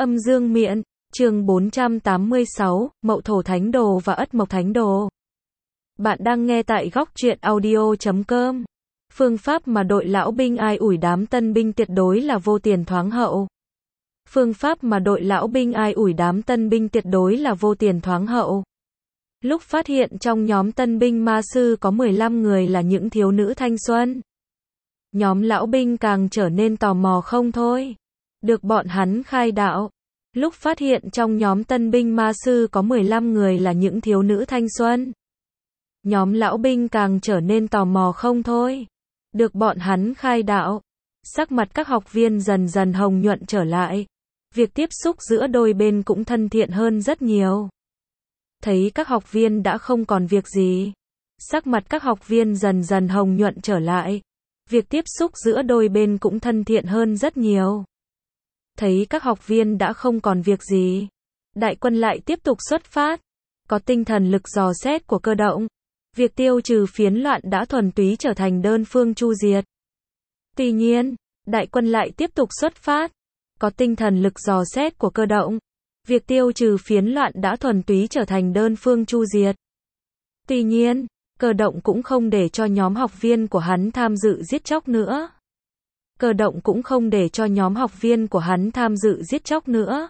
Âm dương miện, chương 486, Mậu Thổ Thánh Đồ và Ất Mộc Thánh Đồ. Bạn đang nghe tại góc truyện audio.com. Phương pháp mà đội lão binh ai ủi đám tân binh tuyệt đối là vô tiền thoáng hậu. Phương pháp mà đội lão binh ai ủi đám tân binh tuyệt đối là vô tiền thoáng hậu. Lúc phát hiện trong nhóm tân binh ma sư có 15 người là những thiếu nữ thanh xuân. Nhóm lão binh càng trở nên tò mò không thôi. Được bọn hắn khai đạo. Lúc phát hiện trong nhóm tân binh ma sư có 15 người là những thiếu nữ thanh xuân. Nhóm lão binh càng trở nên tò mò không thôi. Được bọn hắn khai đạo. Sắc mặt các học viên dần dần hồng nhuận trở lại. Việc tiếp xúc giữa đôi bên cũng thân thiện hơn rất nhiều. Thấy các học viên đã không còn việc gì. Sắc mặt các học viên dần dần hồng nhuận trở lại. Việc tiếp xúc giữa đôi bên cũng thân thiện hơn rất nhiều. Thấy các học viên đã không còn việc gì. Đại quân lại tiếp tục xuất phát. Có tinh thần lực dò xét của cơ động. Việc tiêu trừ phiến loạn đã thuần túy trở thành đơn phương chu diệt. Tuy nhiên, đại quân lại tiếp tục xuất phát. Có tinh thần lực dò xét của cơ động. Việc tiêu trừ phiến loạn đã thuần túy trở thành đơn phương chu diệt. Tuy nhiên, cơ động cũng không để cho nhóm học viên của hắn tham dự giết chóc nữa. Cơ động cũng không để cho nhóm học viên của hắn tham dự giết chóc nữa.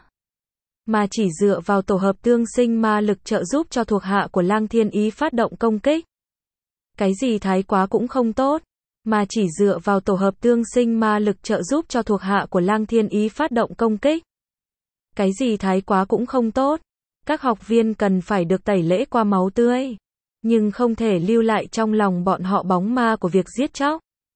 Mà chỉ dựa vào tổ hợp tương sinh ma lực trợ giúp cho thuộc hạ của Lang Thiên Ý phát động công kích. Cái gì thái quá cũng không tốt. Mà chỉ dựa vào tổ hợp tương sinh ma lực trợ giúp cho thuộc hạ của Lang Thiên Ý phát động công kích. Cái gì thái quá cũng không tốt. Các học viên cần phải được tẩy lễ qua máu tươi. Nhưng không thể lưu lại trong lòng bọn họ bóng ma của việc giết chóc.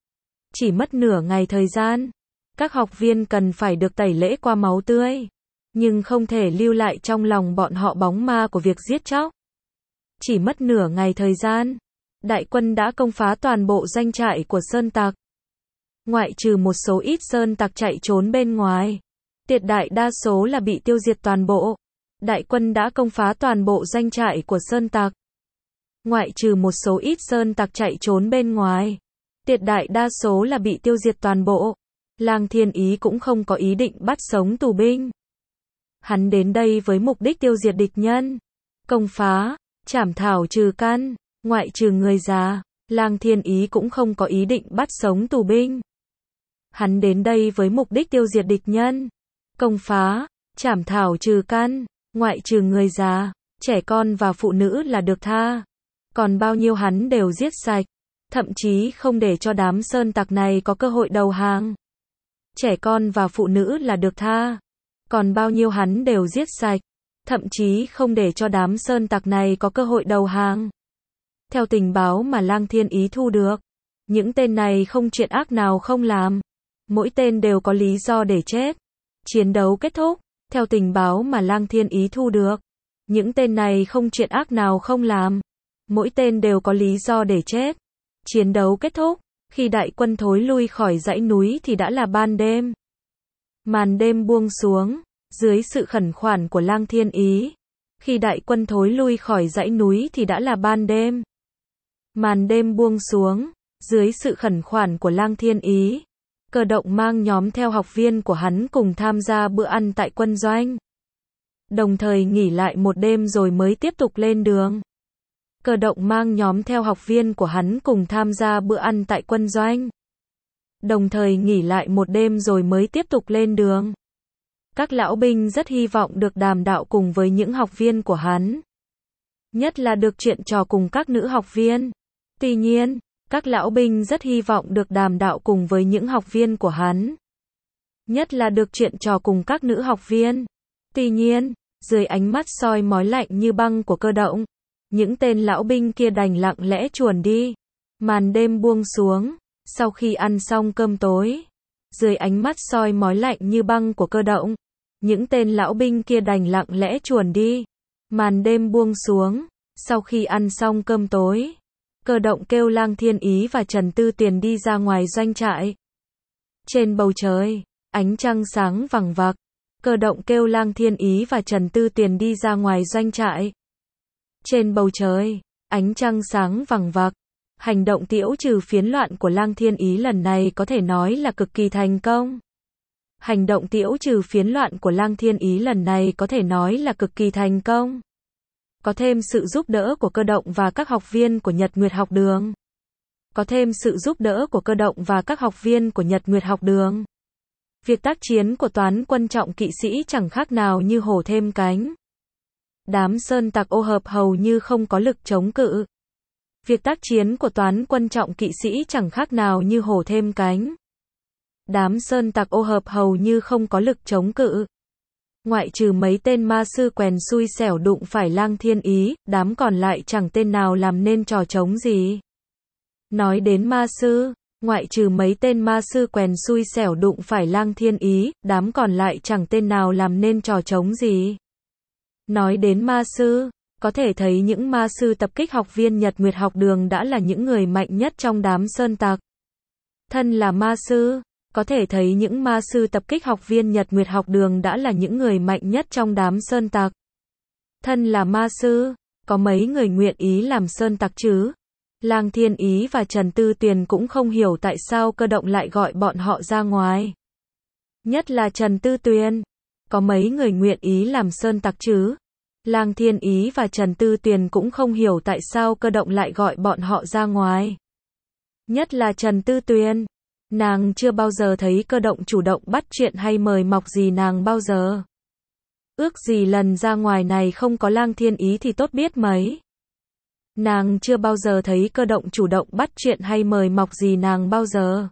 Chỉ mất nửa ngày thời gian. Các học viên cần phải được tẩy lễ qua máu tươi. Nhưng không thể lưu lại trong lòng bọn họ bóng ma của việc giết chóc. Chỉ mất nửa ngày thời gian. Đại quân đã công phá toàn bộ doanh trại của sơn tặc. Ngoại trừ một số ít sơn tặc chạy trốn bên ngoài. Tuyệt đại đa số là bị tiêu diệt toàn bộ. Đại quân đã công phá toàn bộ doanh trại của sơn tặc. Ngoại trừ một số ít sơn tặc chạy trốn bên ngoài. Tuyệt đại đa số là bị tiêu diệt toàn bộ. Lang Thiên Ý cũng không có ý định bắt sống tù binh. Hắn đến đây với mục đích tiêu diệt địch nhân. Công phá, trảm thảo trừ căn, ngoại trừ người già. Lang Thiên Ý cũng không có ý định bắt sống tù binh. Hắn đến đây với mục đích tiêu diệt địch nhân. Công phá, trảm thảo trừ căn, ngoại trừ người già, trẻ con và phụ nữ là được tha. Còn bao nhiêu hắn đều giết sạch. Thậm chí không để cho đám sơn tặc này có cơ hội đầu hàng. Trẻ con và phụ nữ là được tha. Còn bao nhiêu hắn đều giết sạch. Thậm chí không để cho đám sơn tặc này có cơ hội đầu hàng. Theo tình báo mà Lang Thiên Ý thu được, những tên này không chuyện ác nào không làm. Mỗi tên đều có lý do để chết. Chiến đấu kết thúc. Theo tình báo mà Lang Thiên Ý thu được, những tên này không chuyện ác nào không làm. Mỗi tên đều có lý do để chết. Chiến đấu kết thúc. Khi đại quân thối lui khỏi dãy núi thì đã là ban đêm. Màn đêm buông xuống. Dưới sự khẩn khoản của Lang Thiên Ý. Khi đại quân thối lui khỏi dãy núi thì đã là ban đêm. Màn đêm buông xuống. Dưới sự khẩn khoản của Lang Thiên Ý. Cơ động mang nhóm theo học viên của hắn cùng tham gia bữa ăn tại quân doanh. Đồng thời nghỉ lại một đêm rồi mới tiếp tục lên đường. Cơ động mang nhóm theo học viên của hắn cùng tham gia bữa ăn tại quân doanh. Đồng thời nghỉ lại một đêm rồi mới tiếp tục lên đường. Các lão binh rất hy vọng được đàm đạo cùng với những học viên của hắn. Nhất là được chuyện trò cùng các nữ học viên. Tuy nhiên, các lão binh rất hy vọng được đàm đạo cùng với những học viên của hắn. Nhất là được chuyện trò cùng các nữ học viên. Tuy nhiên, dưới ánh mắt soi mói lạnh như băng của cơ động, những tên lão binh kia đành lặng lẽ chuồn đi. Màn đêm buông xuống. Sau khi ăn xong cơm tối, dưới ánh mắt soi mói lạnh như băng của cơ động, những tên lão binh kia đành lặng lẽ chuồn đi. Màn đêm buông xuống. Sau khi ăn xong cơm tối, cơ động kêu Lang Thiên Ý và Trần Tư Tuyền đi ra ngoài doanh trại. Trên bầu trời, ánh trăng sáng vằng vặc. Cơ động kêu Lang Thiên Ý và Trần Tư Tuyền đi ra ngoài doanh trại. Trên bầu trời, ánh trăng sáng vằng vặc. Hành động tiễu trừ phiến loạn của Lang Thiên Ý lần này có thể nói là cực kỳ thành công. Hành động tiễu trừ phiến loạn của Lang Thiên Ý lần này có thể nói là cực kỳ thành công. Có thêm sự giúp đỡ của Cơ Động và các học viên của Nhật Nguyệt học đường. Có thêm sự giúp đỡ của Cơ Động và các học viên của Nhật Nguyệt học đường. Việc tác chiến của Toán quân trọng kỵ sĩ chẳng khác nào như hổ thêm cánh. Đám sơn tặc ô hợp hầu như không có lực chống cự. Việc tác chiến của Toán quân trọng kỵ sĩ chẳng khác nào như hổ thêm cánh. Đám sơn tặc ô hợp hầu như không có lực chống cự. Ngoại trừ mấy tên ma sư quèn xui xẻo đụng phải Lang Thiên Ý, đám còn lại chẳng tên nào làm nên trò trống gì. Nói đến ma sư, ngoại trừ mấy tên ma sư quèn xui xẻo đụng phải Lang Thiên Ý, đám còn lại chẳng tên nào làm nên trò trống gì. Nói đến ma sư, có thể thấy những ma sư tập kích học viên Nhật Nguyệt học đường đã là những người mạnh nhất trong đám sơn tặc. Thân là ma sư, có thể thấy những ma sư tập kích học viên Nhật Nguyệt học đường đã là những người mạnh nhất trong đám sơn tặc. Thân là ma sư, có mấy người nguyện ý làm sơn tặc chứ? Lang Thiên Ý và Trần Tư Tuyền cũng không hiểu tại sao Cơ Động lại gọi bọn họ ra ngoài. Nhất là Trần Tư Tuyền. Có mấy người nguyện ý làm sơn tặc chứ? Lang Thiên Ý và Trần Tư Tuyền cũng không hiểu tại sao Cơ Động lại gọi bọn họ ra ngoài. Nhất là Trần Tư Tuyền. Nàng chưa bao giờ thấy Cơ Động chủ động bắt chuyện hay mời mọc gì nàng bao giờ. Ước gì lần ra ngoài này không có Lang Thiên Ý thì tốt biết mấy. Nàng chưa bao giờ thấy Cơ Động chủ động bắt chuyện hay mời mọc gì nàng bao giờ.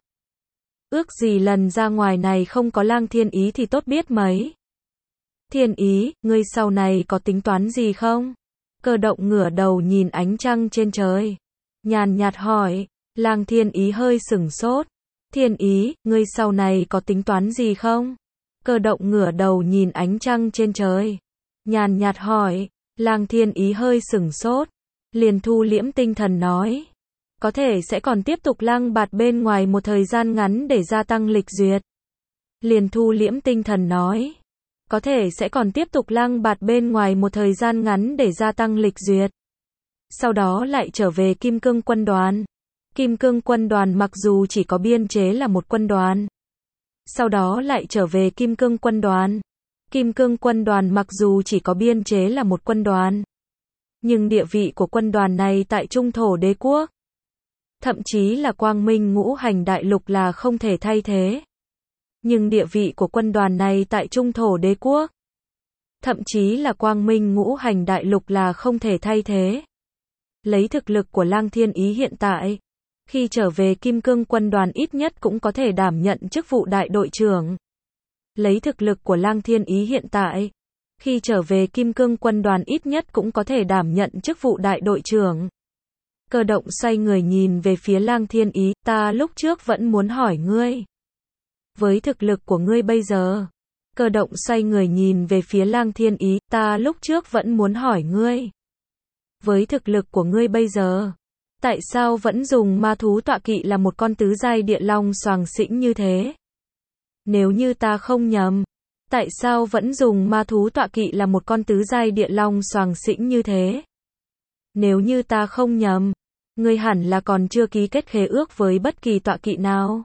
Ước gì lần ra ngoài này không có Lang Thiên Ý thì tốt biết mấy. Thiên Ý, ngươi sau này có tính toán gì không? Cơ Động ngửa đầu nhìn ánh trăng trên trời. Nhàn nhạt hỏi. Lang Thiên Ý hơi sửng sốt. Thiên Ý, ngươi sau này có tính toán gì không? Cơ Động ngửa đầu nhìn ánh trăng trên trời. Nhàn nhạt hỏi. Lang Thiên Ý hơi sửng sốt. Liền thu liễm tinh thần nói. Có thể sẽ còn tiếp tục lang bạt bên ngoài một thời gian ngắn để gia tăng lịch duyệt. Liền thu liễm tinh thần nói. Có thể sẽ còn tiếp tục lang bạt bên ngoài một thời gian ngắn để gia tăng lịch duyệt. Sau đó lại trở về Kim Cương quân đoàn. Kim Cương quân đoàn mặc dù chỉ có biên chế là một quân đoàn. Sau đó lại trở về Kim Cương quân đoàn. Kim Cương quân đoàn mặc dù chỉ có biên chế là một quân đoàn. Nhưng địa vị của quân đoàn này tại Trung Thổ Đế quốc, thậm chí là Quang Minh Ngũ Hành Đại Lục là không thể thay thế. Nhưng địa vị của quân đoàn này tại Trung Thổ Đế quốc, thậm chí là Quang Minh Ngũ Hành Đại Lục là không thể thay thế. Lấy thực lực của Lang Thiên Ý hiện tại, khi trở về Kim Cương quân đoàn ít nhất cũng có thể đảm nhận chức vụ đại đội trưởng. Lấy thực lực của Lang Thiên Ý hiện tại, khi trở về Kim Cương quân đoàn ít nhất cũng có thể đảm nhận chức vụ đại đội trưởng. Cơ Động xoay người nhìn về phía Lang Thiên Ý, ta lúc trước vẫn muốn hỏi ngươi. Với thực lực của ngươi bây giờ. Cơ Động xoay người nhìn về phía Lang Thiên Ý, ta lúc trước vẫn muốn hỏi ngươi. Với thực lực của ngươi bây giờ. Tại sao vẫn dùng ma thú tọa kỵ là một con tứ giai địa long xoàng xĩnh như thế? Nếu như ta không nhầm. Tại sao vẫn dùng ma thú tọa kỵ là một con tứ giai địa long xoàng xĩnh như thế? Nếu như ta không nhầm, ngươi hẳn là còn chưa ký kết khế ước với bất kỳ tọa kỵ nào.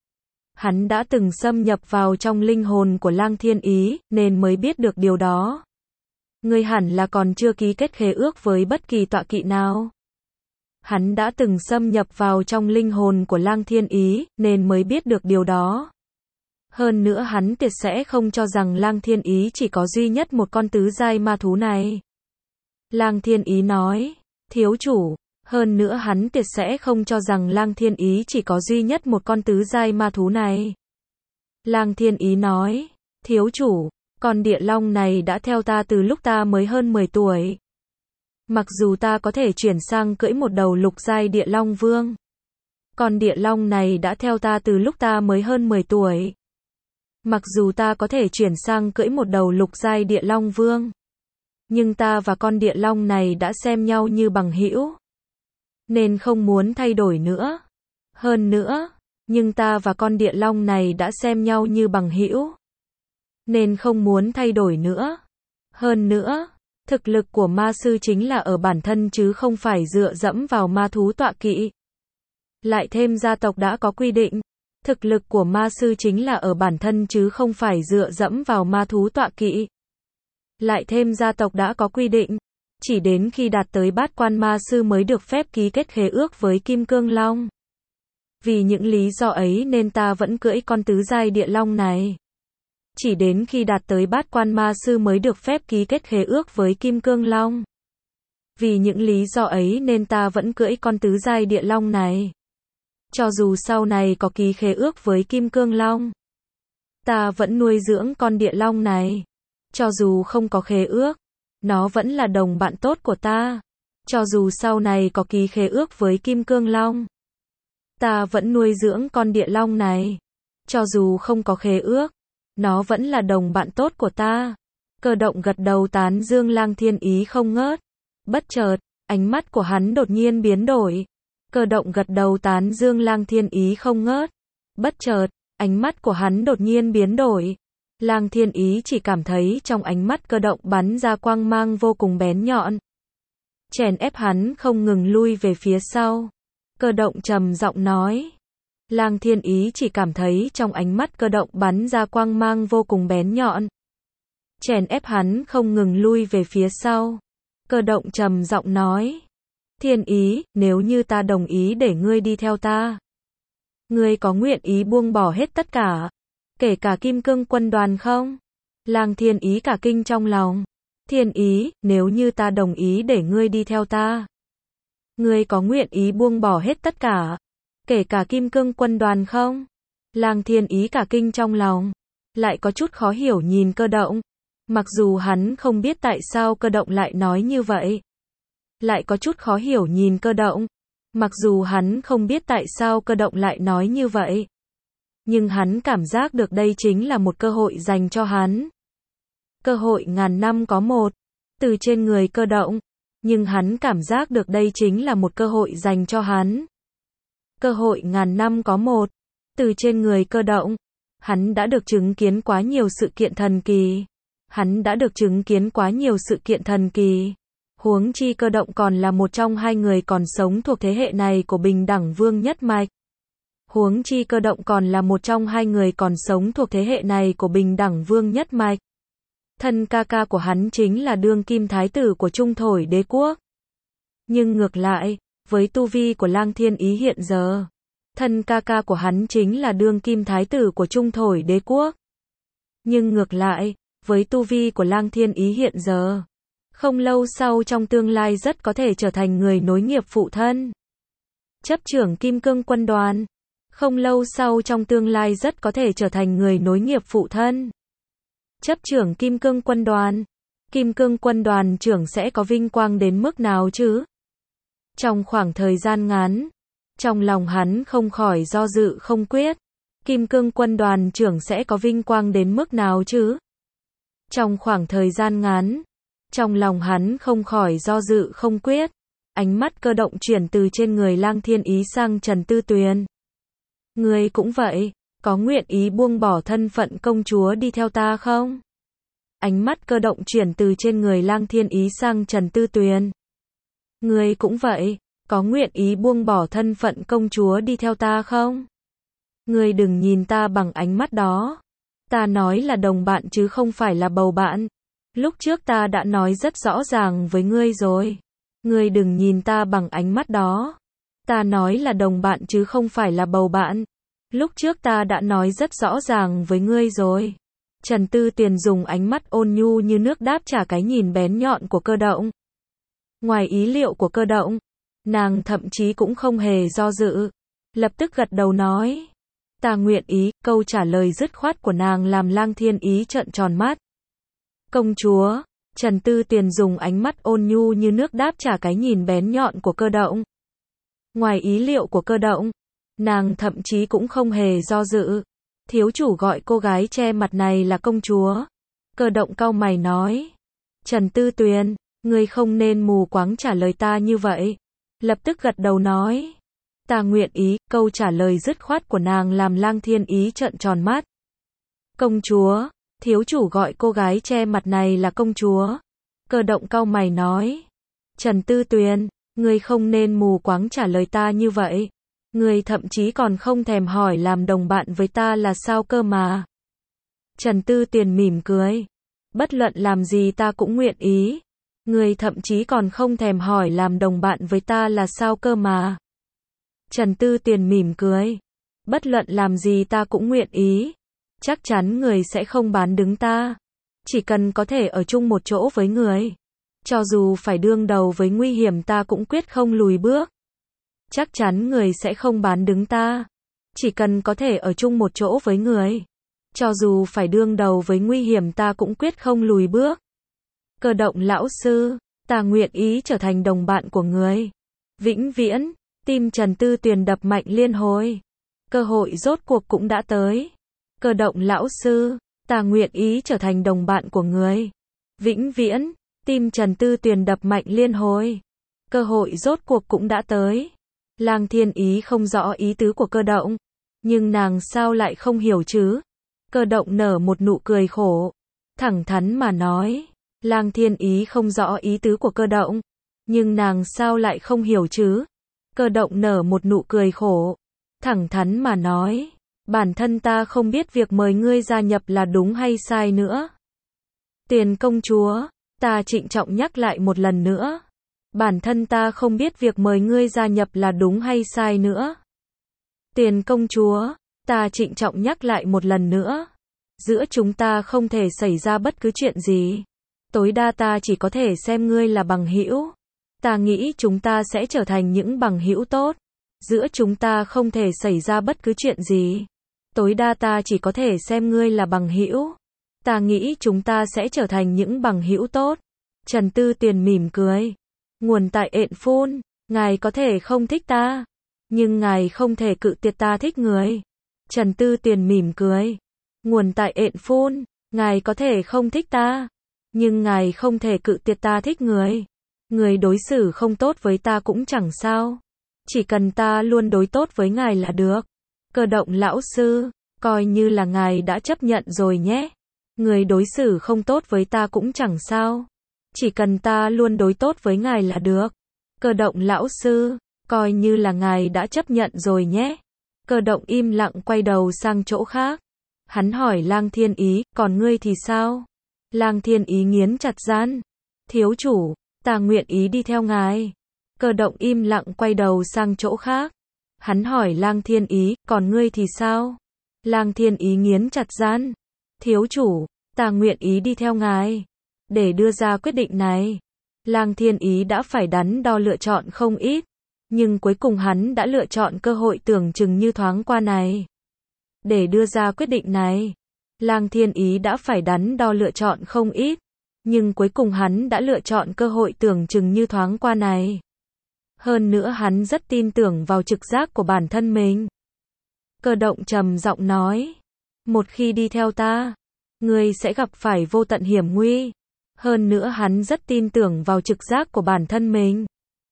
Hắn đã từng xâm nhập vào trong linh hồn của Lang Thiên Ý, nên mới biết được điều đó. Ngươi hẳn là còn chưa ký kết khế ước với bất kỳ tọa kỵ nào. Hắn đã từng xâm nhập vào trong linh hồn của Lang Thiên Ý, nên mới biết được điều đó. Hơn nữa hắn tuyệt sẽ không cho rằng Lang Thiên Ý chỉ có duy nhất một con tứ giai ma thú này. Lang Thiên Ý nói, thiếu chủ, hơn nữa hắn tuyệt sẽ không cho rằng Lang Thiên Ý chỉ có duy nhất một con tứ giai ma thú này. Lang Thiên Ý nói, thiếu chủ, con địa long này đã theo ta từ lúc ta mới hơn 10 tuổi. Mặc dù ta có thể chuyển sang cưỡi một đầu lục giai địa long vương. Con địa long này đã theo ta từ lúc ta mới hơn 10 tuổi. Mặc dù ta có thể chuyển sang cưỡi một đầu lục giai địa long vương. Nhưng ta và con địa long này đã xem nhau như bằng hữu. Nên không muốn thay đổi nữa. Hơn nữa, nhưng ta và con địa long này đã xem nhau như bằng hữu. Nên không muốn thay đổi nữa. Hơn nữa, thực lực của ma sư chính là ở bản thân chứ không phải dựa dẫm vào ma thú tọa kỵ. Lại thêm gia tộc đã có quy định. Thực lực của ma sư chính là ở bản thân chứ không phải dựa dẫm vào ma thú tọa kỵ. Lại thêm gia tộc đã có quy định, chỉ đến khi đạt tới bát quan ma sư mới được phép ký kết khế ước với Kim Cương Long. Vì những lý do ấy nên ta vẫn cưỡi con tứ giai địa long này. Chỉ đến khi đạt tới bát quan ma sư mới được phép ký kết khế ước với Kim Cương Long. Vì những lý do ấy nên ta vẫn cưỡi con tứ giai địa long này. Cho dù sau này có ký khế ước với Kim Cương Long, ta vẫn nuôi dưỡng con địa long này. Cho dù không có khế ước, nó vẫn là đồng bạn tốt của ta. Cho dù sau này có ký khế ước với Kim Cương Long, ta vẫn nuôi dưỡng con địa long này. Cho dù không có khế ước, nó vẫn là đồng bạn tốt của ta. Cơ động gật đầu tán dương. Lang Thiên Ý không ngớt. Bất chợt, ánh mắt của hắn đột nhiên biến đổi. Cơ động gật đầu tán dương. Lang Thiên Ý không ngớt. Bất chợt, ánh mắt của hắn đột nhiên biến đổi. Lang Thiên Ý chỉ cảm thấy trong ánh mắt cơ động bắn ra quang mang vô cùng bén nhọn, chèn ép hắn không ngừng lui về phía sau. Cơ động trầm giọng nói. Lang Thiên Ý chỉ cảm thấy trong ánh mắt cơ động bắn ra quang mang vô cùng bén nhọn, chèn ép hắn không ngừng lui về phía sau. Cơ động trầm giọng nói. Thiên Ý, nếu như ta đồng ý để ngươi đi theo ta, ngươi có nguyện ý buông bỏ hết tất cả, kể cả Kim Cương quân đoàn không? Lang Thiên Ý cả kinh trong lòng. Thiên Ý, nếu như ta đồng ý để ngươi đi theo ta, ngươi có nguyện ý buông bỏ hết tất cả, kể cả Kim Cương quân đoàn không? Lang Thiên Ý cả kinh trong lòng, lại có chút khó hiểu nhìn cơ động. Mặc dù hắn không biết tại sao cơ động lại nói như vậy. Lại có chút khó hiểu nhìn cơ động. Mặc dù hắn không biết tại sao cơ động lại nói như vậy. Nhưng hắn cảm giác được đây chính là một cơ hội dành cho hắn. Cơ hội ngàn năm có một. Từ trên người cơ động. Nhưng hắn cảm giác được đây chính là một cơ hội dành cho hắn. Cơ hội ngàn năm có một. Từ trên người cơ động. Hắn đã được chứng kiến quá nhiều sự kiện thần kỳ. Hắn đã được chứng kiến quá nhiều sự kiện thần kỳ. Huống chi cơ động còn là một trong hai người còn sống thuộc thế hệ này của Bình Đẳng Vương nhất mạch. Huống chi cơ động còn là một trong hai người còn sống thuộc thế hệ này của Bình Đẳng Vương nhất mạch. Thân ca ca của hắn chính là đương kim thái tử của Trung Thổi Đế quốc. Nhưng ngược lại, với tu vi của Lang Thiên Ý hiện giờ, thân ca ca của hắn chính là đương kim thái tử của Trung Thổi Đế quốc. Nhưng ngược lại, với tu vi của Lang Thiên Ý hiện giờ, không lâu sau trong tương lai rất có thể trở thành người nối nghiệp phụ thân, chấp trưởng Kim Cương quân đoàn. Không lâu sau trong tương lai rất có thể trở thành người nối nghiệp phụ thân, chấp trưởng Kim Cương quân đoàn. Kim Cương quân đoàn trưởng sẽ có vinh quang đến mức nào chứ? Trong khoảng thời gian ngắn, trong lòng hắn không khỏi do dự không quyết. Kim Cương quân đoàn trưởng sẽ có vinh quang đến mức nào chứ? Trong khoảng thời gian ngắn, trong lòng hắn không khỏi do dự không quyết. Ánh mắt cơ động chuyển từ trên người Lang Thiên Ý sang Trần Tư Tuyền. Ngươi cũng vậy, có nguyện ý buông bỏ thân phận công chúa đi theo ta không? Ánh mắt cơ động chuyển từ trên người Lang Thiên Ý sang Trần Tư Tuyền. Ngươi cũng vậy, có nguyện ý buông bỏ thân phận công chúa đi theo ta không? Ngươi đừng nhìn ta bằng ánh mắt đó. Ta nói là đồng bạn chứ không phải là bầu bạn. Lúc trước ta đã nói rất rõ ràng với ngươi rồi. Ngươi đừng nhìn ta bằng ánh mắt đó. Ta nói là đồng bạn chứ không phải là bầu bạn. Lúc trước ta đã nói rất rõ ràng với ngươi rồi. Trần Tư Tuyền dùng ánh mắt ôn nhu như nước đáp trả cái nhìn bén nhọn của cơ động. Ngoài ý liệu của cơ động, nàng thậm chí cũng không hề do dự. Lập tức gật đầu nói. Ta nguyện ý. Câu trả lời dứt khoát của nàng làm Lang Thiên Ý trợn tròn mắt. Công chúa. Trần Tư Tuyền dùng ánh mắt ôn nhu như nước đáp trả cái nhìn bén nhọn của cơ động. Ngoài ý liệu của cơ động, nàng thậm chí cũng không hề do dự. Thiếu chủ gọi cô gái che mặt này là công chúa. Cơ động cau mày nói. Trần Tư Tuyền, ngươi không nên mù quáng trả lời ta như vậy. Lập tức gật đầu nói. Ta nguyện ý. Câu trả lời dứt khoát của nàng làm Lang Thiên Ý trợn tròn mắt. Công chúa. Thiếu chủ gọi cô gái che mặt này là công chúa. Cơ động cau mày nói. Trần Tư Tuyền, ngươi không nên mù quáng trả lời ta như vậy. Ngươi thậm chí còn không thèm hỏi làm đồng bạn với ta là sao cơ mà. Trần Tư Tuyền mỉm cười. Bất luận làm gì ta cũng nguyện ý. Ngươi thậm chí còn không thèm hỏi làm đồng bạn với ta là sao cơ mà. Trần Tư Tuyền mỉm cười. Bất luận làm gì ta cũng nguyện ý. Chắc chắn người sẽ không bán đứng ta. Chỉ cần có thể ở chung một chỗ với người. Cho dù phải đương đầu với nguy hiểm ta cũng quyết không lùi bước. Chắc chắn người sẽ không bán đứng ta. Chỉ cần có thể ở chung một chỗ với người. Cho dù phải đương đầu với nguy hiểm ta cũng quyết không lùi bước. Cơ động lão sư, ta nguyện ý trở thành đồng bạn của người. Vĩnh viễn, tim Trần Tư Tuyền đập mạnh liên hồi. Cơ hội rốt cuộc cũng đã tới. Cơ động lão sư, ta nguyện ý trở thành đồng bạn của người. Vĩnh viễn, tim Trần Tư Tuyền đập mạnh liên hồi. Cơ hội rốt cuộc cũng đã tới. Lang Thiên Ý không rõ ý tứ của cơ động. Nhưng nàng sao lại không hiểu chứ? Cơ động nở một nụ cười khổ. Thẳng thắn mà nói. Lang Thiên Ý không rõ ý tứ của cơ động. Nhưng nàng sao lại không hiểu chứ? Cơ động nở một nụ cười khổ. Thẳng thắn mà nói. Bản thân ta không biết việc mời ngươi gia nhập là đúng hay sai nữa. Tiền công chúa, ta trịnh trọng nhắc lại một lần nữa. Bản thân ta không biết việc mời ngươi gia nhập là đúng hay sai nữa. Tiền công chúa, ta trịnh trọng nhắc lại một lần nữa. Giữa chúng ta không thể xảy ra bất cứ chuyện gì. Tối đa ta chỉ có thể xem ngươi là bằng hữu. Ta nghĩ chúng ta sẽ trở thành những bằng hữu tốt. Giữa chúng ta không thể xảy ra bất cứ chuyện gì. Tối đa ta chỉ có thể xem ngươi là bằng hữu. Ta nghĩ chúng ta sẽ trở thành những bằng hữu tốt. Trần Tư Tuyền mỉm cười. Nguồn tại ện phun, ngài có thể không thích ta, nhưng ngài không thể cự tuyệt ta thích người. Trần Tư Tuyền mỉm cười. Nguồn tại ện phun, ngài có thể không thích ta, nhưng ngài không thể cự tuyệt ta thích người. Người đối xử không tốt với ta cũng chẳng sao. Chỉ cần ta luôn đối tốt với ngài là được. Cơ động lão sư, coi như là ngài đã chấp nhận rồi nhé. Người đối xử không tốt với ta cũng chẳng sao. Chỉ cần ta luôn đối tốt với ngài là được. Cơ động lão sư, coi như là ngài đã chấp nhận rồi nhé. Cơ động im lặng quay đầu sang chỗ khác. Hắn hỏi Lang Thiên Ý, còn ngươi thì sao? Lang Thiên Ý nghiến chặt răng. Thiếu chủ, ta nguyện ý đi theo ngài. Cơ động im lặng quay đầu sang chỗ khác. Hắn hỏi Lang Thiên Ý, còn ngươi thì sao? Lang Thiên Ý nghiến chặt răng. Thiếu chủ, ta nguyện ý đi theo ngài. Để đưa ra quyết định này, Lang Thiên Ý đã phải đắn đo lựa chọn không ít, nhưng cuối cùng hắn đã lựa chọn cơ hội tưởng chừng như thoáng qua này. Để đưa ra quyết định này, Lang Thiên Ý đã phải đắn đo lựa chọn không ít, nhưng cuối cùng hắn đã lựa chọn cơ hội tưởng chừng như thoáng qua này. Hơn nữa hắn rất tin tưởng vào trực giác của bản thân mình. Cơ động trầm giọng nói, một khi đi theo ta, ngươi sẽ gặp phải vô tận hiểm nguy. Hơn nữa hắn rất tin tưởng vào trực giác của bản thân mình.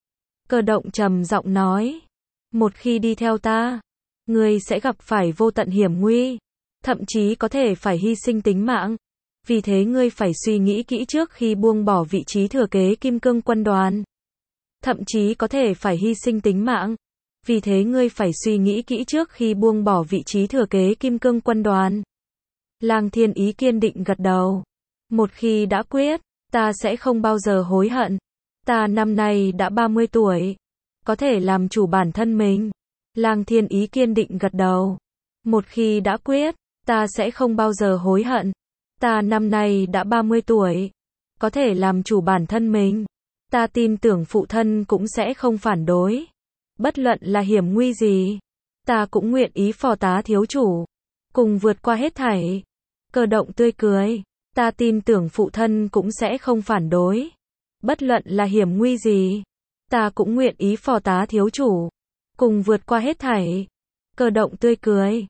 Cơ động trầm giọng nói, một khi đi theo ta, ngươi sẽ gặp phải vô tận hiểm nguy, thậm chí có thể phải hy sinh tính mạng. Vì thế ngươi phải suy nghĩ kỹ trước khi buông bỏ vị trí thừa kế Kim Cương Quân đoàn. Thậm chí có thể phải hy sinh tính mạng. Vì thế ngươi phải suy nghĩ kỹ trước khi buông bỏ vị trí thừa kế Kim Cương Quân đoàn. Lang Thiên Ý kiên định gật đầu. Một khi đã quyết, ta sẽ không bao giờ hối hận. Ta năm nay đã 30 tuổi. Có thể làm chủ bản thân mình. Lang Thiên Ý kiên định gật đầu. Một khi đã quyết, ta sẽ không bao giờ hối hận. Ta năm nay đã 30 tuổi. Có thể làm chủ bản thân mình. Ta tin tưởng phụ thân cũng sẽ không phản đối. Bất luận là hiểm nguy gì, ta cũng nguyện ý phò tá thiếu chủ. Cùng vượt qua hết thảy. Cơ động tươi cười. Ta tin tưởng phụ thân cũng sẽ không phản đối. Bất luận là hiểm nguy gì, ta cũng nguyện ý phò tá thiếu chủ. Cùng vượt qua hết thảy. Cơ động tươi cười.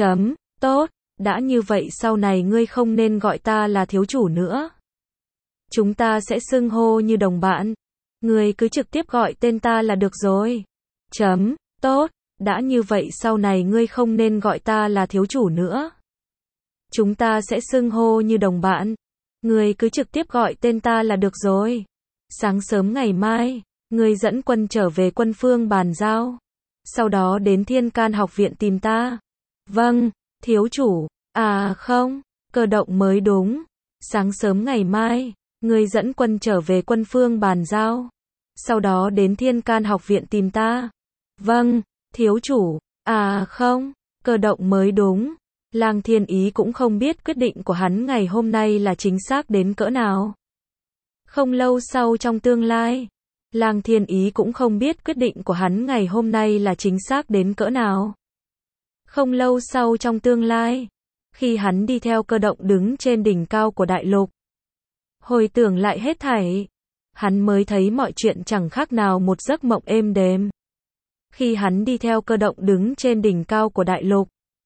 Tốt, đã như vậy sau này ngươi không nên gọi ta là thiếu chủ nữa. Chúng ta sẽ xưng hô như đồng bạn. Ngươi cứ trực tiếp gọi tên ta là được rồi. Tốt, đã như vậy sau này ngươi không nên gọi ta là thiếu chủ nữa. Chúng ta sẽ xưng hô như đồng bạn. Ngươi cứ trực tiếp gọi tên ta là được rồi. Sáng sớm ngày mai, ngươi dẫn quân trở về quân phương bàn giao. Sau đó đến Thiên Can học viện tìm ta. Vâng, thiếu chủ. À không, cơ động mới đúng. Sáng sớm ngày mai, ngươi dẫn quân trở về quân phương bàn giao. Sau đó đến Thiên Can học viện tìm ta. Vâng, thiếu chủ. À không, cơ động mới đúng. Lang Thiên Ý cũng không biết quyết định của hắn ngày hôm nay là chính xác đến cỡ nào. Không lâu sau trong tương lai, Lang Thiên Ý cũng không biết quyết định của hắn ngày hôm nay là chính xác đến cỡ nào. Không lâu sau trong tương lai, khi hắn đi theo cơ động đứng trên đỉnh cao của đại lục, hồi tưởng lại hết thảy, hắn mới thấy mọi chuyện chẳng khác nào một giấc mộng êm đềm. Khi hắn đi theo cơ động đứng trên đỉnh cao của đại lục,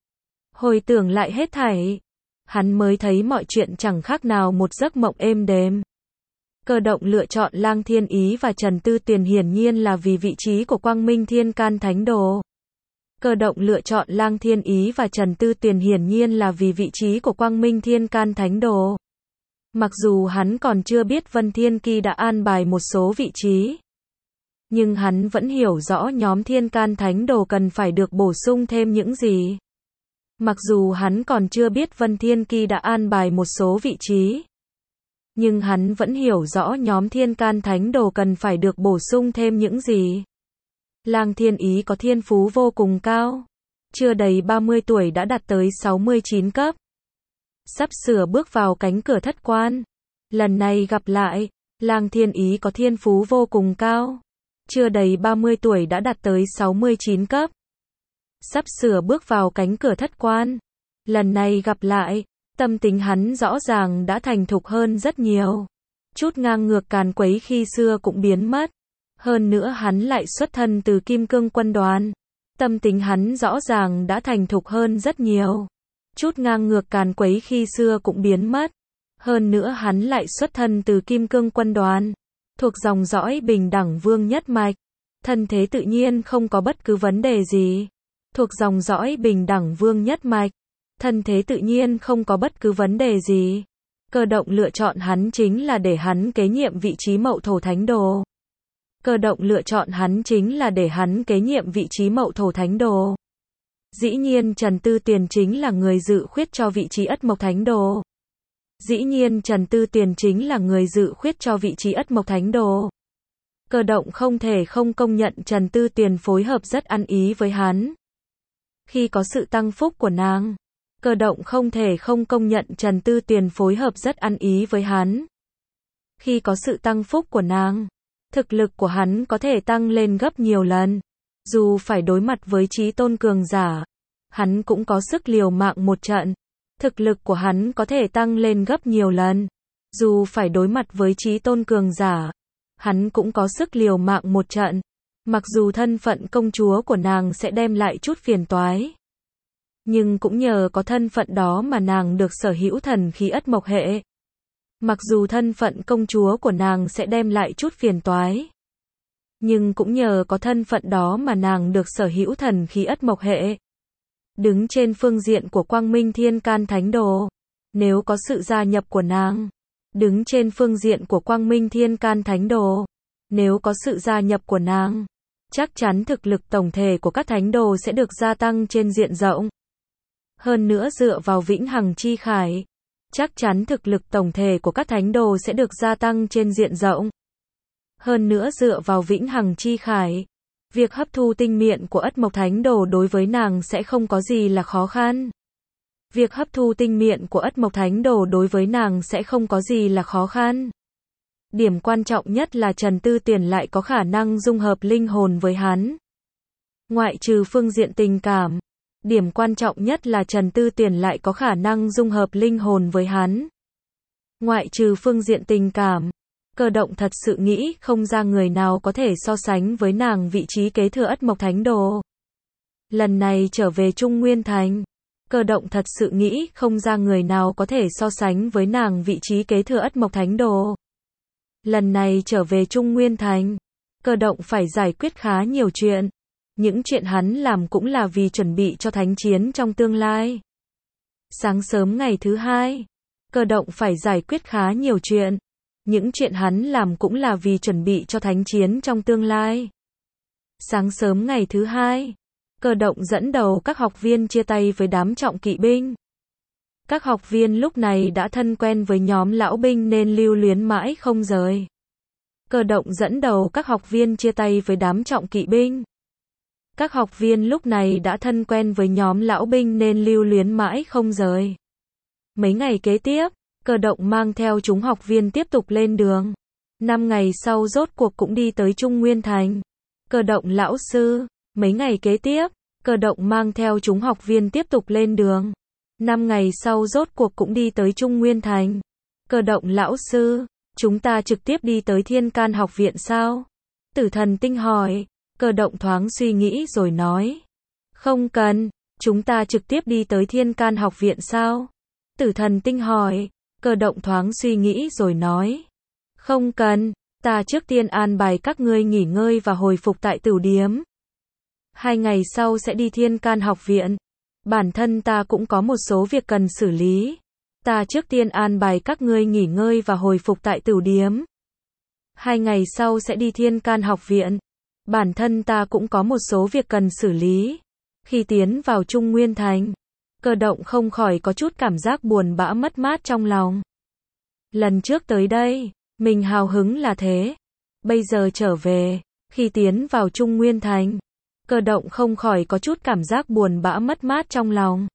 hồi tưởng lại hết thảy, hắn mới thấy mọi chuyện chẳng khác nào một giấc mộng êm đềm. Cơ động lựa chọn Lang Thiên Ý và Trần Tư Tuyền hiển nhiên là vì vị trí của Quang Minh Thiên Can Thánh Đồ. Cơ động lựa chọn Lang Thiên Ý và Trần Tư Tuyền hiển nhiên là vì vị trí của Quang Minh Thiên Can Thánh Đồ. Mặc dù hắn còn chưa biết Vân Thiên Ki đã an bài một số vị trí, nhưng hắn vẫn hiểu rõ nhóm Thiên Can Thánh Đồ cần phải được bổ sung thêm những gì. Mặc dù hắn còn chưa biết Vân Thiên Ki đã an bài một số vị trí, nhưng hắn vẫn hiểu rõ nhóm Thiên Can Thánh Đồ cần phải được bổ sung thêm những gì. Lang Thiên Ý có thiên phú vô cùng cao. Chưa đầy 30 tuổi đã đạt tới 69 cấp. Sắp sửa bước vào cánh cửa thất quan. Lần này gặp lại, Lang Thiên Ý có thiên phú vô cùng cao. Chưa đầy 30 tuổi đã đạt tới 69 cấp. Sắp sửa bước vào cánh cửa thất quan. Lần này gặp lại, tâm tính hắn rõ ràng đã thành thục hơn rất nhiều. Chút ngang ngược càn quấy khi xưa cũng biến mất. Hơn nữa hắn lại xuất thân từ Kim Cương quân đoàn. Tâm tính hắn rõ ràng đã thành thục hơn rất nhiều. Chút ngang ngược càn quấy khi xưa cũng biến mất. Hơn nữa hắn lại xuất thân từ Kim Cương quân đoàn. Thuộc dòng dõi bình đẳng vương nhất mạch. Thân thế tự nhiên không có bất cứ vấn đề gì. Thuộc dòng dõi bình đẳng vương nhất mạch. Thân thế tự nhiên không có bất cứ vấn đề gì. Cơ động lựa chọn hắn chính là để hắn kế nhiệm vị trí Mậu Thổ Thánh Đồ. Cơ động lựa chọn hắn chính là để hắn kế nhiệm vị trí Mậu Thổ Thánh Đồ. Dĩ nhiên Trần Tư Tuyền chính là người dự khuyết cho vị trí Ất Mộc Thánh Đồ. Dĩ nhiên Trần Tư Tuyền chính là người dự khuyết cho vị trí Ất Mộc Thánh Đồ. Cơ động không thể không công nhận Trần Tư Tuyền phối hợp rất ăn ý với hắn. Khi có sự tăng phúc của nàng, cơ động không thể không công nhận Trần Tư Tuyền phối hợp rất ăn ý với hắn. Khi có sự tăng phúc của nàng, thực lực của hắn có thể tăng lên gấp nhiều lần. Dù phải đối mặt với chí tôn cường giả, hắn cũng có sức liều mạng một trận. Thực lực của hắn có thể tăng lên gấp nhiều lần. Dù phải đối mặt với chí tôn cường giả, hắn cũng có sức liều mạng một trận. Mặc dù thân phận công chúa của nàng sẽ đem lại chút phiền toái, nhưng cũng nhờ có thân phận đó mà nàng được sở hữu thần khí Ất Mộc hệ. Mặc dù thân phận công chúa của nàng sẽ đem lại chút phiền toái, nhưng cũng nhờ có thân phận đó mà nàng được sở hữu thần khí Ất Mộc hệ. Đứng trên phương diện của Quang Minh Thiên Can Thánh Đồ, nếu có sự gia nhập của nàng, đứng trên phương diện của Quang Minh Thiên Can Thánh Đồ, nếu có sự gia nhập của nàng, chắc chắn thực lực tổng thể của các thánh đồ sẽ được gia tăng trên diện rộng. Hơn nữa dựa vào Vĩnh Hằng Chi Khải, chắc chắn thực lực tổng thể của các thánh đồ sẽ được gia tăng trên diện rộng. Hơn nữa dựa vào Vĩnh Hằng Chi Khải, việc hấp thu tinh miện của Ất Mộc Thánh Đồ đối với nàng sẽ không có gì là khó khăn. Việc hấp thu tinh miện của Ất Mộc Thánh Đồ đối với nàng sẽ không có gì là khó khăn. Điểm quan trọng nhất là Trần Tư Tuyền lại có khả năng dung hợp linh hồn với hắn. Ngoại trừ phương diện tình cảm, điểm quan trọng nhất là Trần Tư Tuyền lại có khả năng dung hợp linh hồn với hắn. Ngoại trừ phương diện tình cảm, cơ động thật sự nghĩ không ra người nào có thể so sánh với nàng vị trí kế thừa Ất Mộc Thánh Đồ. Lần này trở về Trung Nguyên Thành, cơ động thật sự nghĩ không ra người nào có thể so sánh với nàng vị trí kế thừa Ất Mộc Thánh Đồ. Lần này trở về Trung Nguyên Thành, cơ động phải giải quyết khá nhiều chuyện. Những chuyện hắn làm cũng là vì chuẩn bị cho thánh chiến trong tương lai. Sáng sớm ngày thứ hai, cơ động phải giải quyết khá nhiều chuyện. Những chuyện hắn làm cũng là vì chuẩn bị cho thánh chiến trong tương lai. Sáng sớm ngày thứ hai, Cơ động dẫn đầu các học viên chia tay với đám trọng kỵ binh. Các học viên lúc này đã thân quen với nhóm lão binh nên lưu luyến mãi không rời. Cơ động dẫn đầu các học viên chia tay với đám trọng kỵ binh. Các học viên lúc này đã thân quen với nhóm lão binh nên lưu luyến mãi không rời. Mấy ngày kế tiếp, Cơ động mang theo chúng học viên tiếp tục lên đường. 5 ngày sau rốt cuộc cũng đi tới Trung Nguyên Thành. Cơ động lão sư, mấy ngày kế tiếp, Cơ động mang theo chúng học viên tiếp tục lên đường. 5 ngày sau rốt cuộc cũng đi tới Trung Nguyên Thành. Cơ động lão sư, chúng ta trực tiếp đi tới Thiên Can học viện sao? Tử Thần Tinh hỏi. Cơ động thoáng suy nghĩ rồi nói. Không cần, chúng ta trực tiếp đi tới Thiên Can học viện sao? Tử Thần Tinh hỏi. Cơ động thoáng suy nghĩ rồi nói. Không cần, ta trước tiên an bài các ngươi nghỉ ngơi và hồi phục tại tửu điếm. 2 ngày sau sẽ đi Thiên Can học viện. Bản thân ta cũng có một số việc cần xử lý. Ta trước tiên an bài các ngươi nghỉ ngơi và hồi phục tại tửu điếm. 2 ngày sau sẽ đi Thiên Can học viện. Bản thân ta cũng có một số việc cần xử lý. Khi tiến vào Trung Nguyên Thành, Cơ động không khỏi có chút cảm giác buồn bã mất mát trong lòng. Lần trước tới đây, mình hào hứng là thế. Bây giờ trở về, khi tiến vào Trung Nguyên Thành, Cơ động không khỏi có chút cảm giác buồn bã mất mát trong lòng.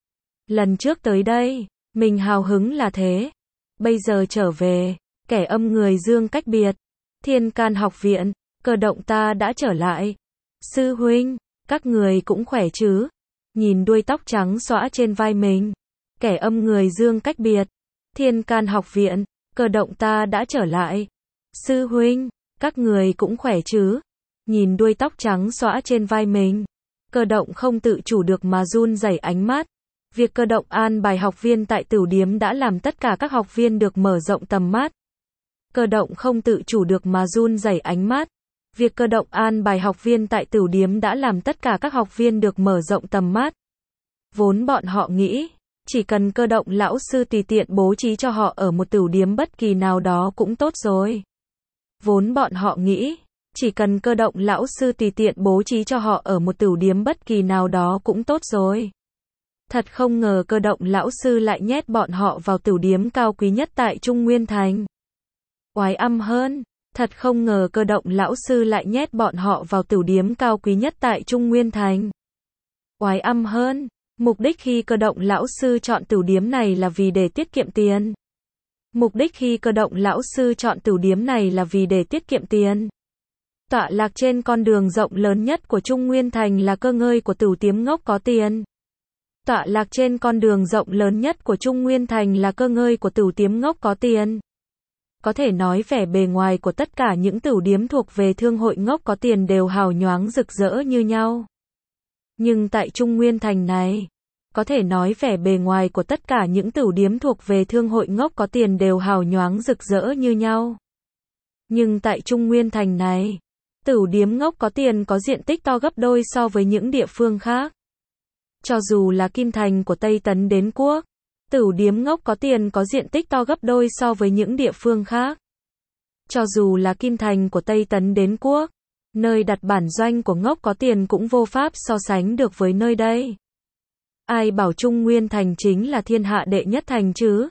Lần trước tới đây, mình hào hứng là thế. Bây giờ trở về, kẻ âm người dương cách biệt. Thiên Can học viện, Cơ động ta đã trở lại. Sư huynh, các người cũng khỏe chứ? Nhìn đuôi tóc trắng xõa trên vai mình. Kẻ âm người dương cách biệt. Thiên Can học viện, Cơ động ta đã trở lại. Sư huynh, các người cũng khỏe chứ? Nhìn đuôi tóc trắng xõa trên vai mình. Cơ động không tự chủ được mà run rẩy ánh mắt. Việc Cơ động an bài học viên tại tửu điếm đã làm tất cả các học viên được mở rộng tầm mắt. Cơ động không tự chủ được mà run rẩy ánh mắt. Việc Cơ động an bài học viên tại tửu điếm đã làm tất cả các học viên được mở rộng tầm mắt. Vốn bọn họ nghĩ, chỉ cần Cơ động lão sư tùy tiện bố trí cho họ ở một tửu điếm bất kỳ nào đó cũng tốt rồi. Vốn bọn họ nghĩ, chỉ cần Cơ động lão sư tùy tiện bố trí cho họ ở một tửu điếm bất kỳ nào đó cũng tốt rồi. Thật không ngờ Cơ động lão sư lại nhét bọn họ vào tửu điếm cao quý nhất tại Trung Nguyên Thành. Oái âm hơn, thật không ngờ Cơ động lão sư lại nhét bọn họ vào tửu điếm cao quý nhất tại Trung Nguyên Thành. Oái âm hơn, mục đích khi Cơ động lão sư chọn tửu điếm này là vì để tiết kiệm tiền. Mục đích khi Cơ động lão sư chọn tửu điếm này là vì để tiết kiệm tiền. Tọa lạc trên con đường rộng lớn nhất của Trung Nguyên Thành là cơ ngơi của tửu điếm ngốc có tiền. Tọa lạc trên con đường rộng lớn nhất của Trung Nguyên Thành là cơ ngơi của tửu điếm ngốc có tiền. Có thể nói vẻ bề ngoài của tất cả những tửu điếm thuộc về thương hội ngốc có tiền đều hào nhoáng rực rỡ như nhau. Nhưng tại Trung Nguyên Thành này, có thể nói vẻ bề ngoài của tất cả những tửu điếm thuộc về thương hội ngốc có tiền đều hào nhoáng rực rỡ như nhau. Nhưng tại Trung Nguyên Thành này, tửu điếm ngốc có tiền có diện tích to gấp đôi so với những địa phương khác. Cho dù là Kim Thành của Tây Tấn Đế Quốc, tửu điếm ngốc có tiền có diện tích to gấp đôi so với những địa phương khác. Cho dù là Kim Thành của Tây Tấn Đế Quốc, nơi đặt bản doanh của ngốc có tiền cũng vô pháp so sánh được với nơi đây. Ai bảo Trung Nguyên Thành chính là thiên hạ đệ nhất thành chứ?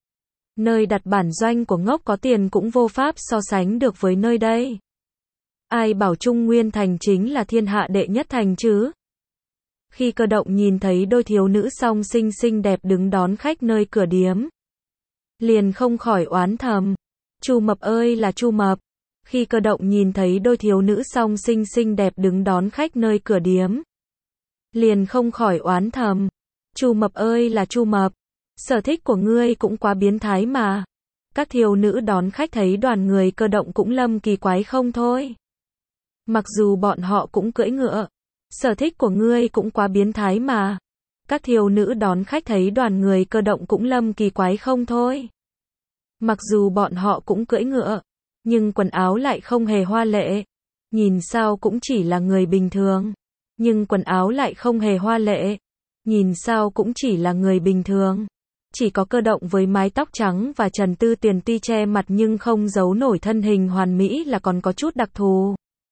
Nơi đặt bản doanh của ngốc có tiền cũng vô pháp so sánh được với nơi đây. Ai bảo Trung Nguyên Thành chính là thiên hạ đệ nhất thành chứ? Khi Cơ động nhìn thấy đôi thiếu nữ song sinh xinh đẹp đứng đón khách nơi cửa điếm, liền không khỏi oán thầm. Chu Mập ơi là Chu Mập. Khi Cơ động nhìn thấy đôi thiếu nữ song sinh xinh đẹp đứng đón khách nơi cửa điếm, liền không khỏi oán thầm. Chu Mập ơi là Chu Mập. Sở thích của ngươi cũng quá biến thái mà. Các thiếu nữ đón khách thấy đoàn người Cơ động cũng lâm kỳ quái không thôi. Mặc dù bọn họ cũng cưỡi ngựa. Sở thích của ngươi cũng quá biến thái mà. Các thiếu nữ đón khách thấy đoàn người Cơ động cũng lâm kỳ quái không thôi. Mặc dù bọn họ cũng cưỡi ngựa, nhưng quần áo lại không hề hoa lệ. Nhìn sao cũng chỉ là người bình thường. Nhưng quần áo lại không hề hoa lệ. Nhìn sao cũng chỉ là người bình thường. Chỉ có Cơ động với mái tóc trắng và Trần Tư Tiền tuy che mặt nhưng không giấu nổi thân hình hoàn mỹ là còn có chút đặc thù.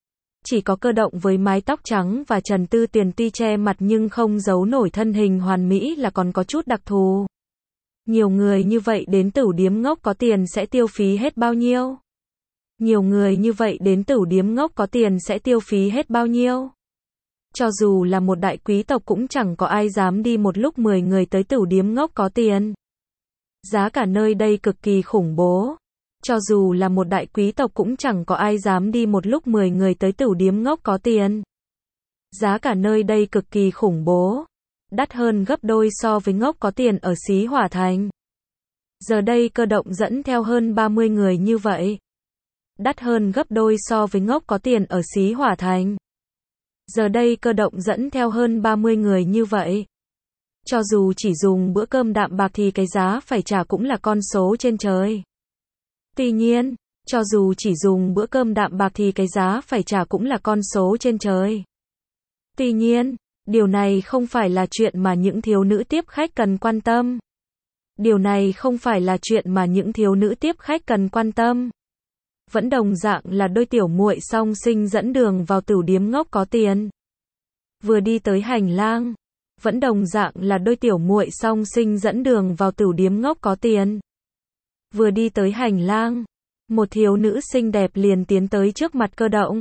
Chỉ có Cơ Động với mái tóc trắng và Trần Tư Tuyền tuy che mặt nhưng không giấu nổi thân hình hoàn mỹ là còn có chút đặc thù. Nhiều người như vậy đến Tửu Điếm Ngốc có tiền sẽ tiêu phí hết bao nhiêu? Nhiều người như vậy đến Tửu Điếm Ngốc có tiền sẽ tiêu phí hết bao nhiêu? Cho dù là một đại quý tộc cũng chẳng có ai dám đi một lúc 10 người tới Tửu Điếm Ngốc có tiền. Giá cả nơi đây cực kỳ khủng bố. Cho dù là một đại quý tộc cũng chẳng có ai dám đi một lúc 10 người tới Tửu Điếm Ngốc có tiền. Giá cả nơi đây cực kỳ khủng bố. Đắt hơn gấp đôi so với Ngốc có tiền ở Xí Hỏa Thành. Giờ đây Cơ Động dẫn theo hơn 30 người như vậy. Đắt hơn gấp đôi so với Ngốc có tiền ở Xí Hỏa Thành. Giờ đây Cơ Động dẫn theo hơn 30 người như vậy. Cho dù chỉ dùng bữa cơm đạm bạc thì cái giá phải trả cũng là con số trên trời. Tuy nhiên, cho dù chỉ dùng bữa cơm đạm bạc thì cái giá phải trả cũng là con số trên trời. Tuy nhiên, điều này không phải là chuyện mà những thiếu nữ tiếp khách cần quan tâm. Điều này không phải là chuyện mà những thiếu nữ tiếp khách cần quan tâm. Vẫn đồng dạng là đôi tiểu muội song sinh dẫn đường vào Tửu Điếm Ngốc có tiền. Vừa đi tới hành lang, vẫn đồng dạng là đôi tiểu muội song sinh dẫn đường vào Tửu Điếm Ngốc có tiền. Vừa đi tới hành lang, một thiếu nữ xinh đẹp liền tiến tới trước mặt Cơ Động.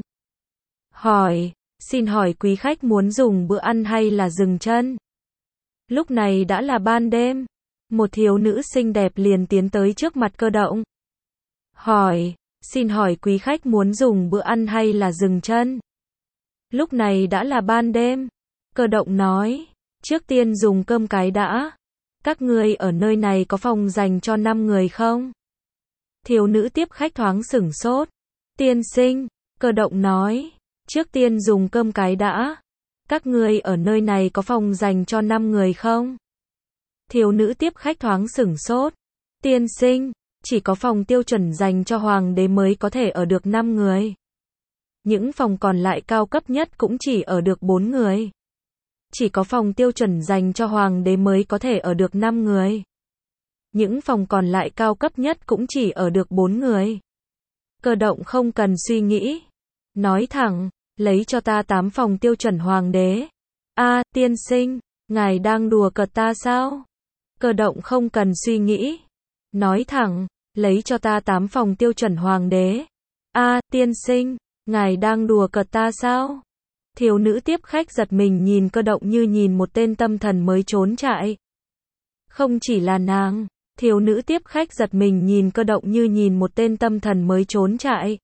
Hỏi, xin hỏi quý khách muốn dùng bữa ăn hay là dừng chân? Lúc này đã là ban đêm. Một thiếu nữ xinh đẹp liền tiến tới trước mặt Cơ Động. Hỏi, xin hỏi quý khách muốn dùng bữa ăn hay là dừng chân? Lúc này đã là ban đêm. Cơ Động nói, trước tiên dùng cơm cái đã. Các ngươi ở nơi này có phòng dành cho 5 người không? Thiếu nữ tiếp khách thoáng sửng sốt. Tiên sinh, Cơ Động nói, trước tiên dùng cơm cái đã. Các ngươi ở nơi này có phòng dành cho 5 người không? Thiếu nữ tiếp khách thoáng sửng sốt. Tiên sinh, chỉ có phòng tiêu chuẩn dành cho hoàng đế mới có thể ở được 5 người. Những phòng còn lại cao cấp nhất cũng chỉ ở được 4 người. Chỉ có phòng tiêu chuẩn dành cho hoàng đế mới có thể ở được 5 người. Những phòng còn lại cao cấp nhất cũng chỉ ở được 4 người. Cơ Động không cần suy nghĩ. Nói thẳng, lấy cho ta 8 phòng tiêu chuẩn hoàng đế. Tiên sinh, ngài đang đùa cợt ta sao? Cơ Động không cần suy nghĩ. Nói thẳng, lấy cho ta 8 phòng tiêu chuẩn hoàng đế. Tiên sinh, ngài đang đùa cợt ta sao? Thiếu nữ tiếp khách giật mình nhìn Cơ Động như nhìn một tên tâm thần mới trốn chạy. Không chỉ là nàng, thiếu nữ tiếp khách giật mình nhìn Cơ Động như nhìn một tên tâm thần mới trốn chạy.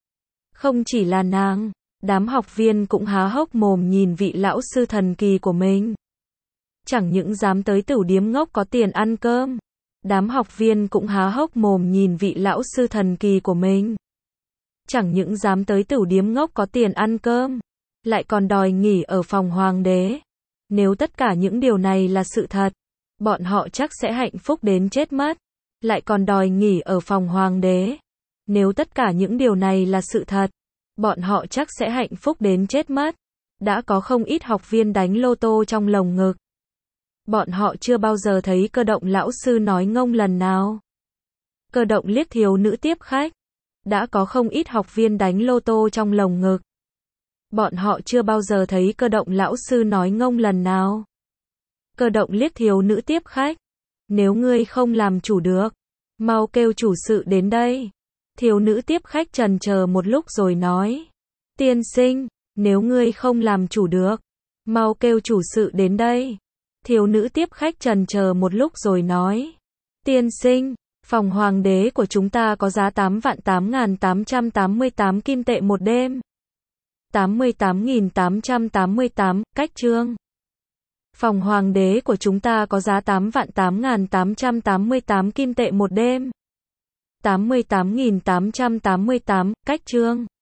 Không chỉ là nàng, đám học viên cũng há hốc mồm nhìn vị lão sư thần kỳ của mình. Chẳng những dám tới Tửu Điếm Ngốc có tiền ăn cơm, đám học viên cũng há hốc mồm nhìn vị lão sư thần kỳ của mình. Chẳng những dám tới Tửu Điếm Ngốc có tiền ăn cơm, lại còn đòi nghỉ ở phòng hoàng đế. Nếu tất cả những điều này là sự thật, bọn họ chắc sẽ hạnh phúc đến chết mất. Lại còn đòi nghỉ ở phòng hoàng đế. Nếu tất cả những điều này là sự thật, bọn họ chắc sẽ hạnh phúc đến chết mất. Đã có không ít học viên đánh lô tô trong lồng ngực. Bọn họ chưa bao giờ thấy Cơ Động lão sư nói ngông lần nào. Cơ Động liếc thiếu nữ tiếp khách. Đã có không ít học viên đánh lô tô trong lồng ngực. Bọn họ chưa bao giờ thấy Cơ Động lão sư nói ngông lần nào. Cơ Động liếc thiếu nữ tiếp khách. Nếu ngươi không làm chủ được, mau kêu chủ sự đến đây. Thiếu nữ tiếp khách chần chờ một lúc rồi nói. Tiên sinh, nếu ngươi không làm chủ được, mau kêu chủ sự đến đây. Thiếu nữ tiếp khách chần chờ một lúc rồi nói. Tiên sinh, phòng hoàng đế của chúng ta có giá 8.888 kim tệ một đêm. 88.888, cách trương. Phòng hoàng đế của chúng ta có giá 8.888 kim tệ một đêm. 88.888, cách trương.